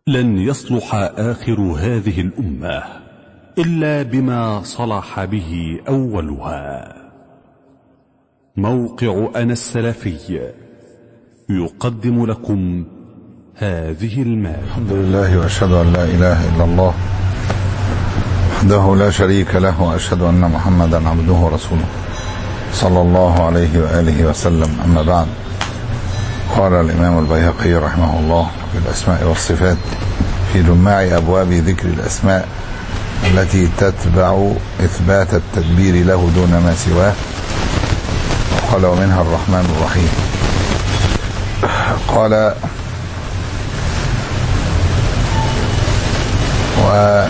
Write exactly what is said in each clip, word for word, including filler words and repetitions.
لن يصلح آخر هذه الأمة إلا بما صلح به أولها. موقع أنا السلفي يقدم لكم هذه المادة. الحمد لله وأشهد أن لا إله إلا الله وحده لا شريك له، وأشهد أن محمدا عبده ورسوله صلى الله عليه وآله وسلم. أما بعد، قال الإمام البيهقي رحمه الله في الأسماء والصفات في جماع أبواب ذكر الأسماء التي تتبع إثبات التدبير له دون ما سواه، قال: ومنها الرحمن الرحيم. قال: و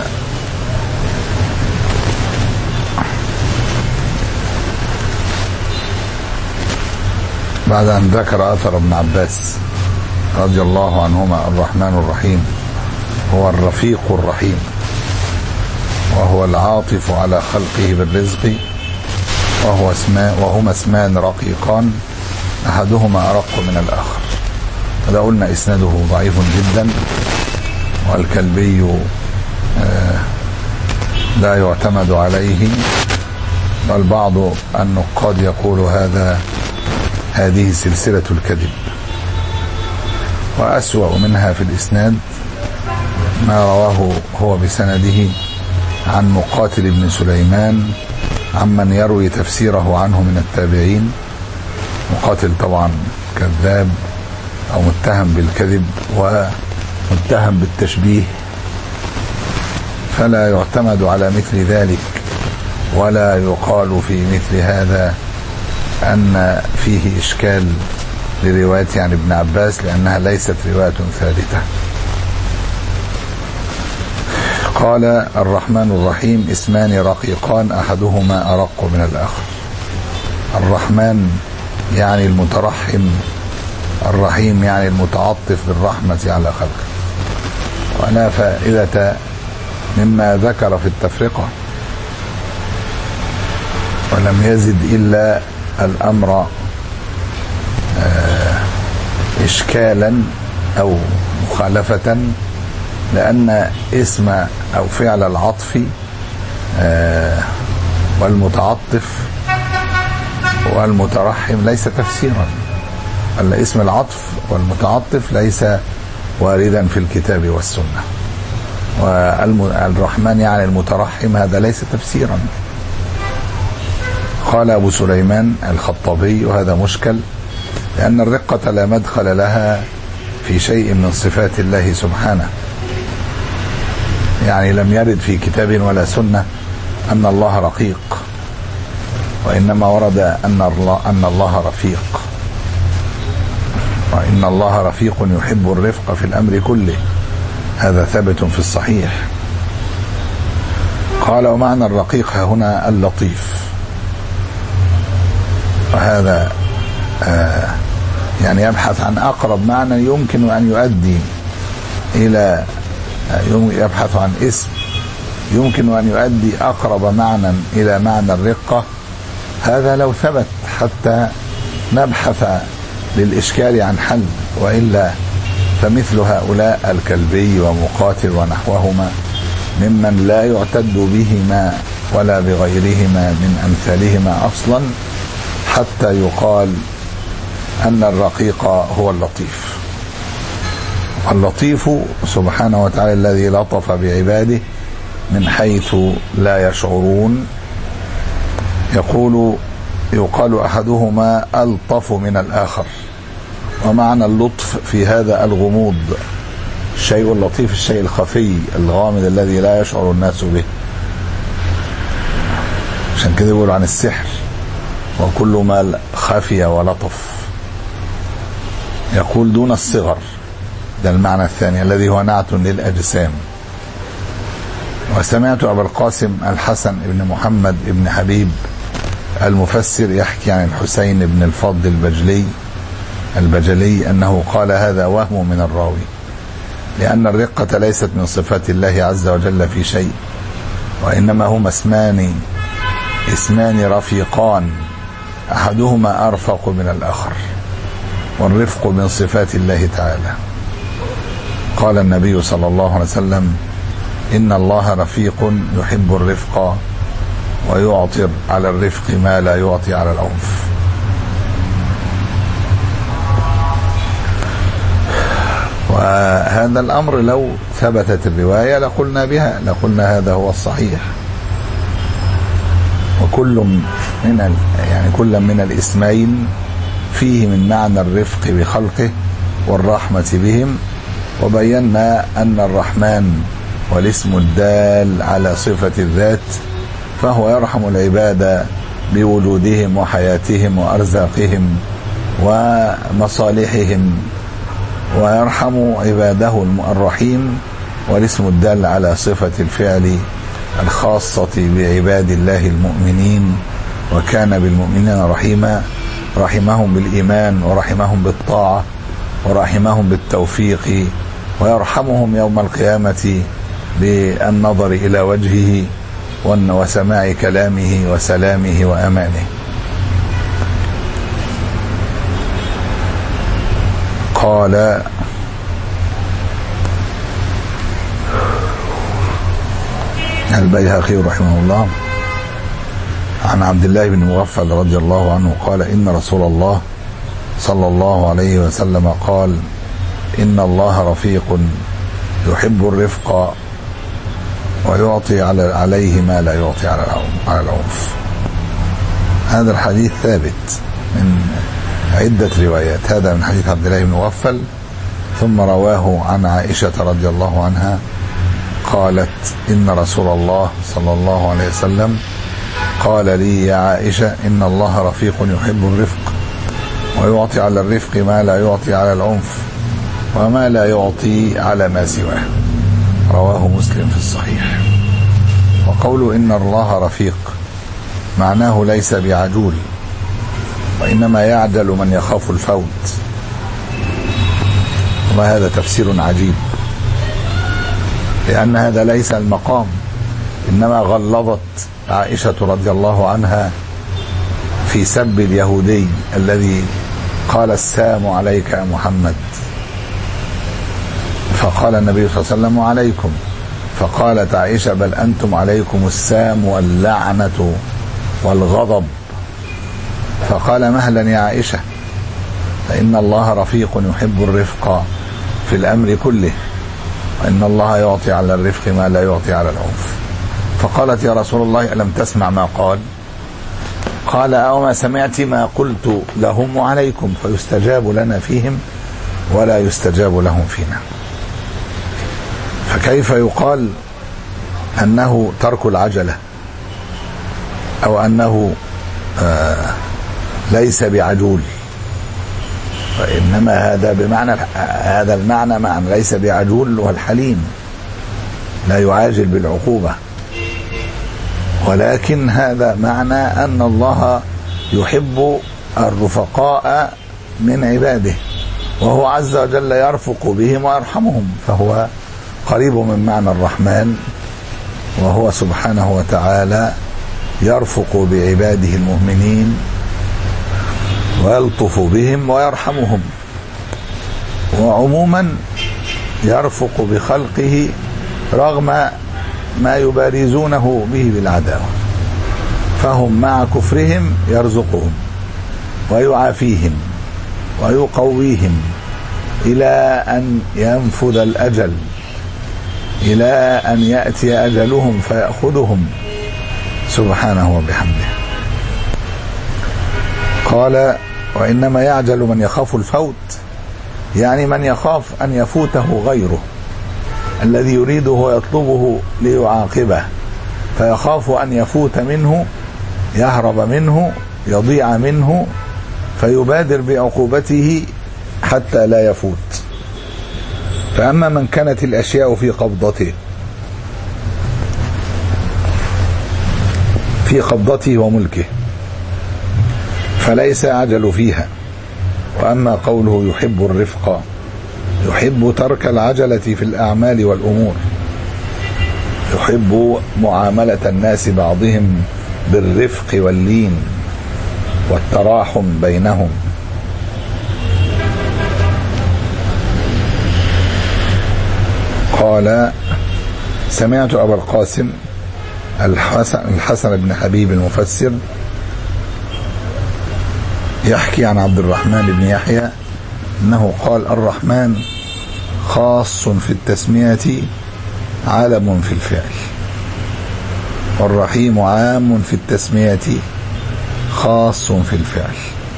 بعد أن ذكر أثر ابن عباس رضي الله عنهما: الرحمن الرحيم هو الرفيق الرحيم، وهو العاطف على خلقه بالرزق، وهو اسماء وهما اسمان رقيقان أحدهما أرق من الآخر. هذا قلنا إسناده ضعيف جدا، والكلبي لا يعتمد عليه، بل بعض النقاد يقول هذا هذه سلسلة الكذب. وأسوأ منها في الإسناد ما رواه هو بسنده عن مقاتل بن سليمان عمن يروي تفسيره عنه من التابعين. مقاتل طبعا كذاب أو متهم بالكذب ومتهم بالتشبيه، فلا يعتمد على مثل ذلك، ولا يقال في مثل هذا أن فيه إشكال لرواية عن ابن عباس، لأنها ليست رواية ثابتة. قال: الرحمن الرحيم اسمان رقيقان أحدهما أرق من الآخر. الرحمن يعني المترحم، الرحيم يعني المتعطف بالرحمة على خلقه. ولا فائدة مما ذكر في التفرقة، ولم يزد إلا الأمر إشكالا أو مخالفة، لأن اسم أو فعل العطف والمتعطف والمترحم ليس تفسيرا. اسم العطف والمتعطف ليس واردا في الكتاب والسنة، والرحمن يعني المترحم هذا ليس تفسيرا. قال أبو سليمان الخطابي: وهذا مشكل، لأن الرقة لا مدخل لها في شيء من صفات الله سبحانه، يعني لم يرد في كتاب ولا سنة أن الله رقيق، وإنما ورد أن الله, أن الله رفيق، وإن الله رفيق يحب الرفق في الأمر كله. هذا ثابت في الصحيح. قال: ومعنى الرقيق هنا اللطيف، وهذا آه يعني يبحث عن أقرب معنى يمكن أن يؤدي إلى يبحث عن اسم يمكن أن يؤدي أقرب معنى إلى معنى الرقة. هذا لو ثبت حتى نبحث للإشكال عن حل، وإلا فمثل هؤلاء الكلبي ومقاتل ونحوهما ممن لا يعتد بهما ولا بغيرهما من أمثالهما أصلا حتى يقال أن الرقيق هو اللطيف. اللطيف سبحانه وتعالى الذي لطف بعباده من حيث لا يشعرون. يقول يقال أحدهما ألطف من الآخر، ومعنى اللطف في هذا الغموض. الشيء اللطيف الشيء الخفي الغامض الذي لا يشعر الناس به. عشان كده يقولوا عن السحر: وكل ما خفي ولطف. يقول دون الصغر، ده المعنى الثاني الذي هو نعت للأجسام. وسمعت أبا القاسم الحسن بن محمد بن حبيب المفسر يحكي عن الحسين بن الفضل البجلي البجلي أنه قال: هذا وهم من الراوي، لأن الرقة ليست من صفات الله عز وجل في شيء، وإنما هما اسمان اسمان رفيقان أحدهما أرفق من الآخر، والرفق من صفات الله تعالى. قال النبي صلى الله عليه وسلم: إن الله رفيق يحب الرفق ويعطي على الرفق ما لا يعطي على العنف. وهذا الأمر لو ثبتت الرواية لقلنا بها، لقلنا هذا هو الصحيح. وكل من يعني كل من الاسمين فيه من معنى الرفق بخلقه والرحمة بهم. وبينا أن الرحمن والاسم الدال على صفة الذات، فهو يرحم العباد بوجودهم وحياتهم وأرزاقهم ومصالحهم، ويرحم عباده الرحيم، والاسم الدال على صفة الفعل الخاصة بعباد الله المؤمنين، وكان بالمؤمنين رحيما، رحمهم بالإيمان ورحمهم بالطاعة ورحمهم بالتوفيق، ويرحمهم يوم القيامة بالنظر إلى وجهه وسماع كلامه وسلامه وأمانه. قال: البيهقي رحمه الله عن عبد الله بن مغفل رضي الله عنه قال: إن رسول الله صلى الله عليه وسلم قال: إن الله رفيق يحب الرفق ويعطي عليه ما لا يعطي على العنف. هذا الحديث ثابت من عدة روايات، هذا من حديث عبد الله بن مغفل، ثم رواه عن عائشة رضي الله عنها قالت: إن رسول الله صلى الله عليه وسلم قال لي: يا عائشة، إن الله رفيق يحب الرفق ويعطي على الرفق ما لا يعطي على العنف وما لا يعطي على ما سواه. رواه مسلم في الصحيح. وقوله إن الله رفيق معناه ليس بعجول، وإنما يعجل من يخاف الفوت. والله هذا تفسير عجيب، لأن هذا ليس المقام، إنما غلظت عائشة رضي الله عنها في سب اليهودي الذي قال: السلام عليك يا محمد، فقال النبي صلى الله عليه وسلم: عليكم. فقالت عائشة: بل أنتم عليكم السام واللعنة والغضب. فقال: مهلا يا عائشة، فإن الله رفيق يحب الرفق في الأمر كله، وإن الله يعطي على الرفق ما لا يعطي على العنف. فقالت: يا رسول الله، ألم تسمع ما قال؟ قال: أو ما سمعت ما قلت لهم وعليكم، فيستجاب لنا فيهم ولا يستجاب لهم فينا. فكيف يقال أنه ترك العجلة، أو أنه آه ليس بعجول؟ وإنما هذا بمعنى هذا المعنى معنى ليس بعجول، والحليم لا يعاجل بالعقوبة، ولكن هذا معنى أن الله يحب الرفقاء من عباده، وهو عز وجل يرفق بهم ويرحمهم، فهو قريب من معنى الرحمن، وهو سبحانه وتعالى يرفق بعباده المؤمنين ويلطف بهم ويرحمهم، وعموما يرفق بخلقه رغم ما يبارزونه به بالعداوة، فهم مع كفرهم يرزقهم ويعافيهم ويقويهم إلى أن ينفذ الأجل، إلى أن يأتي أجلهم فيأخذهم سبحانه وبحمده. قال: وإنما يعجل من يخاف الفوت، يعني من يخاف أن يفوته غيره الذي يريده ويطلبه ليعاقبه، فيخاف أن يفوت منه، يهرب منه، يضيع منه، فيبادر بعقوبته حتى لا يفوت. فأما من كانت الأشياء في قبضته في قبضته وملكه فليس يعجل فيها. وأما قوله يحب الرفق، يحب ترك العجلة في الأعمال والأمور، يحب معاملة الناس بعضهم بالرفق واللين والتراحم بينهم. قال: سمعت أبا القاسم الحسن, الحسن بن حبيب المفسر يحكي عن عبد الرحمن بن يحيى أنه قال: الرحمن خاص في التسمية عالم في الفعل، والرحيم عام في التسمية خاص في الفعل.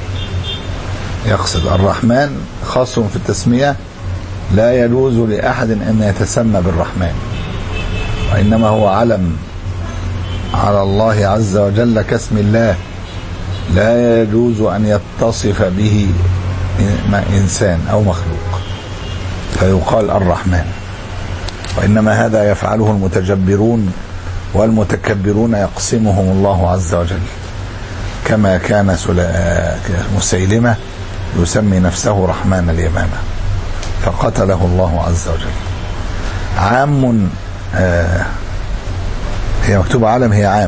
يقصد الرحمن خاص في التسمية، لا يجوز لأحد أن يتسمى بالرحمن، وإنما هو علم على الله عز وجل كاسم الله، لا يجوز أن يتصف به إنسان أو مخلوق فيقال الرحمن. وإنما هذا يفعله المتجبرون والمتكبرون يقسمهم الله عز وجل، كما كان مسيلمة يسمي نفسه رحمن اليمامة فقتله الله عز وجل. عام، آه هي مكتوب عالم، هي عام.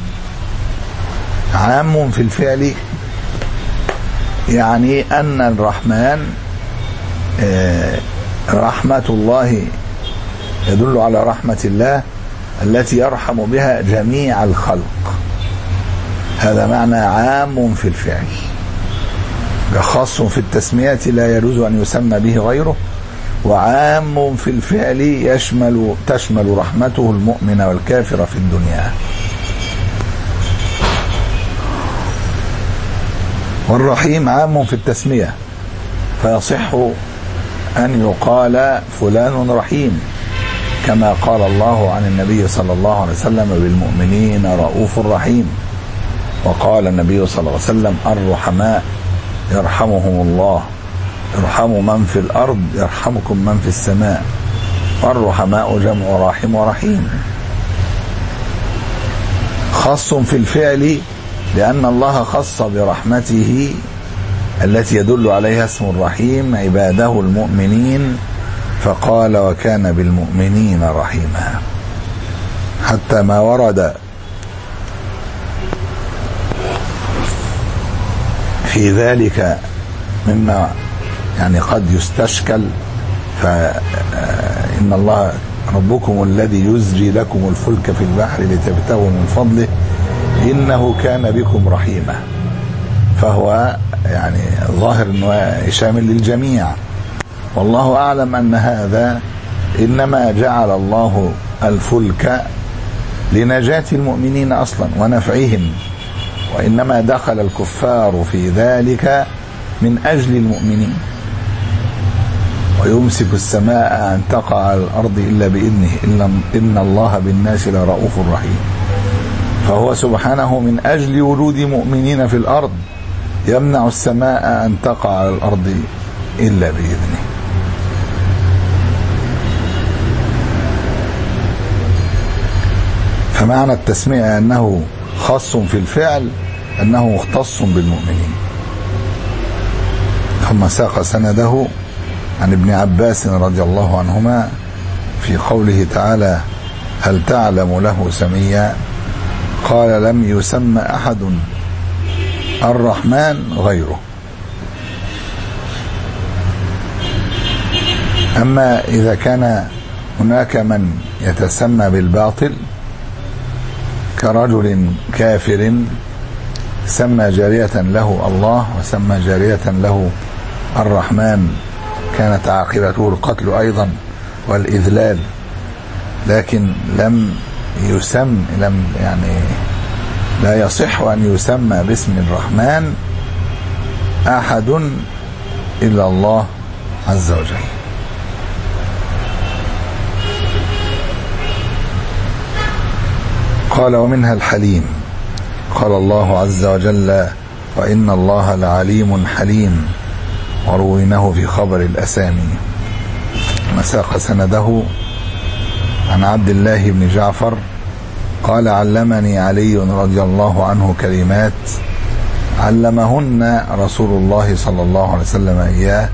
عام في الفعل يعني أن الرحمن آه رحمة الله يدل على رحمة الله التي يرحم بها جميع الخلق. هذا معنى عام في الفعل، خاص في التسمية لا يجوز أن يسمى به غيره، وعام في الفعل يشمل تشمل رحمته المؤمن والكافر في الدنيا. والرحيم عام في التسمية، فيصح أن يقال فلان رحيم، كما قال الله عن النبي صلى الله عليه وسلم: بالمؤمنين رؤوف رحيم. وقال النبي صلى الله عليه وسلم: الرحماء يرحمهم الله، ارحموا من في الأرض يرحمكم من في السماء. والرحماء جمع راحم ورحيم. خاص في الفعل لأن الله خص برحمته التي يدل عليها اسم الرحيم عباده المؤمنين، فقال: وكان بالمؤمنين رحيما. حتى ما ورد في ذلك مما يعني قد يستشكل، فإن الله ربكم الذي يزجي لكم الفلك في البحر لتبتغوا من فضله إنه كان بكم رحيما، فهو يعني ظاهر أنه شامل للجميع. والله أعلم أن هذا إنما جعل الله الفلك لنجاة المؤمنين أصلا ونفعهم، وإنما دخل الكفار في ذلك من أجل المؤمنين. ويمسك السماء أن تقع على الأرض إلا بإذنه إن الله بالناس لرؤوف رحيم. فهو سبحانه من أجل وجود مؤمنين في الأرض يمنع السماء أن تقع على الأرض إلا بإذنه. فمعنى التسمية أنه خاص في الفعل أنه مختص بالمؤمنين. ثم ساق سنده عن ابن عباس رضي الله عنهما في قوله تعالى: هل تعلم له سميا؟ قال: لم يسمى أحد الرحمن غيره. أما إذا كان هناك من يتسمى بالباطل كرجل كافر سمى جارية له الله وسمى جارية له الرحمن، كانت عاقبته القتل أيضا والإذلال، لكن لم يسم لم يعني لا يصح أن يسمى باسم الرحمن أحد إلا الله عز وجل. قال: ومنها الحليم. قال الله عز وجل: وإن الله لعليم حليم، ورويناه في خبر الأسامي. مساق سنده عن عبد الله بن جعفر قال: علمني علي رضي الله عنه كلمات علمهن رسول الله صلى الله عليه وسلم إياه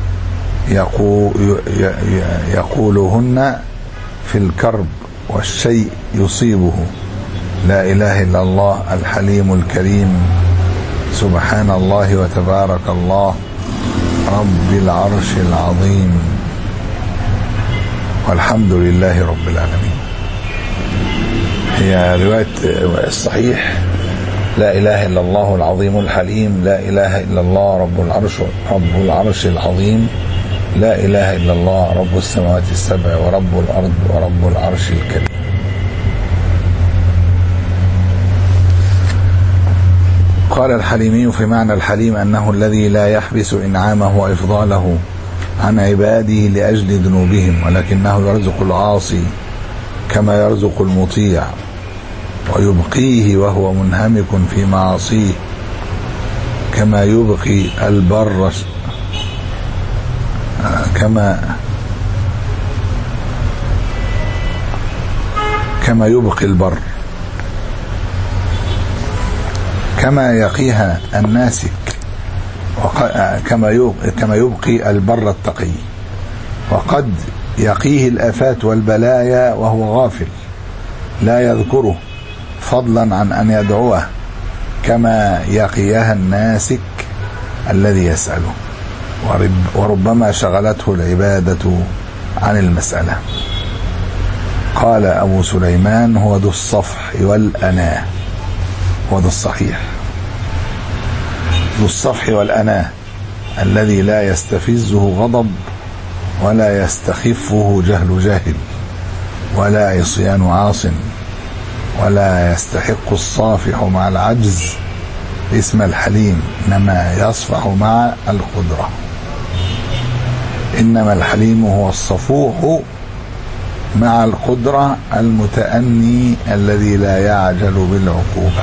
يقولهن في الكرب والشيء يصيبه: لا إله إلا الله الحليم الكريم، سبحان الله وتبارك الله رب العرش العظيم. والحمد لله رب العالمين. هي رواية الصحيح: لا إله إلا الله العظيم الحليم، لا إله إلا الله رب العرش رب العرش العظيم، لا إله إلا الله رب السماوات السبع ورب الأرض ورب العرش الكريم. قال الحليمي في معنى الحليم أنه الذي لا يحبس إنعامه وإفضاله عن عباده لأجل ذنوبهم، ولكنه يرزق العاصي كما يرزق المطيع، ويبقيه وهو منهمك في معاصيه كما يبقي البر كما كما يبقي البر كما يقيها الناسك، كما كما يبقي البر التقي. وقد يقيه الآفات والبلايا وهو غافل لا يذكره فضلا عن أن يدعوه، كما يقيها الناسك الذي يسأله، وربما شغلته العبادة عن المسألة. قال أبو سليمان: هو ذو الصفح والأناه، هو ذو الصحيح ذو الصفح والأناه الذي لا يستفزه غضب ولا يستخفه جهل جاهل ولا عصيان عاص، ولا يستحق الصافح مع العجز اسم الحليم، إنما يصفح مع القدرة. إنما الحليم هو الصفوح مع القدرة المتأني الذي لا يعجل بالعقوبة.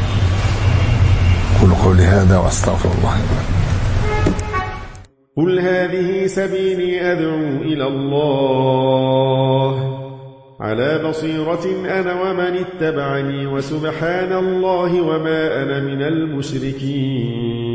قل قولي هذا واستغفر الله لي ولكم. قل هذه سبيلي أدعو إلى الله على بصيرة أنا ومن اتبعني، وسبحان الله وما أنا من المشركين.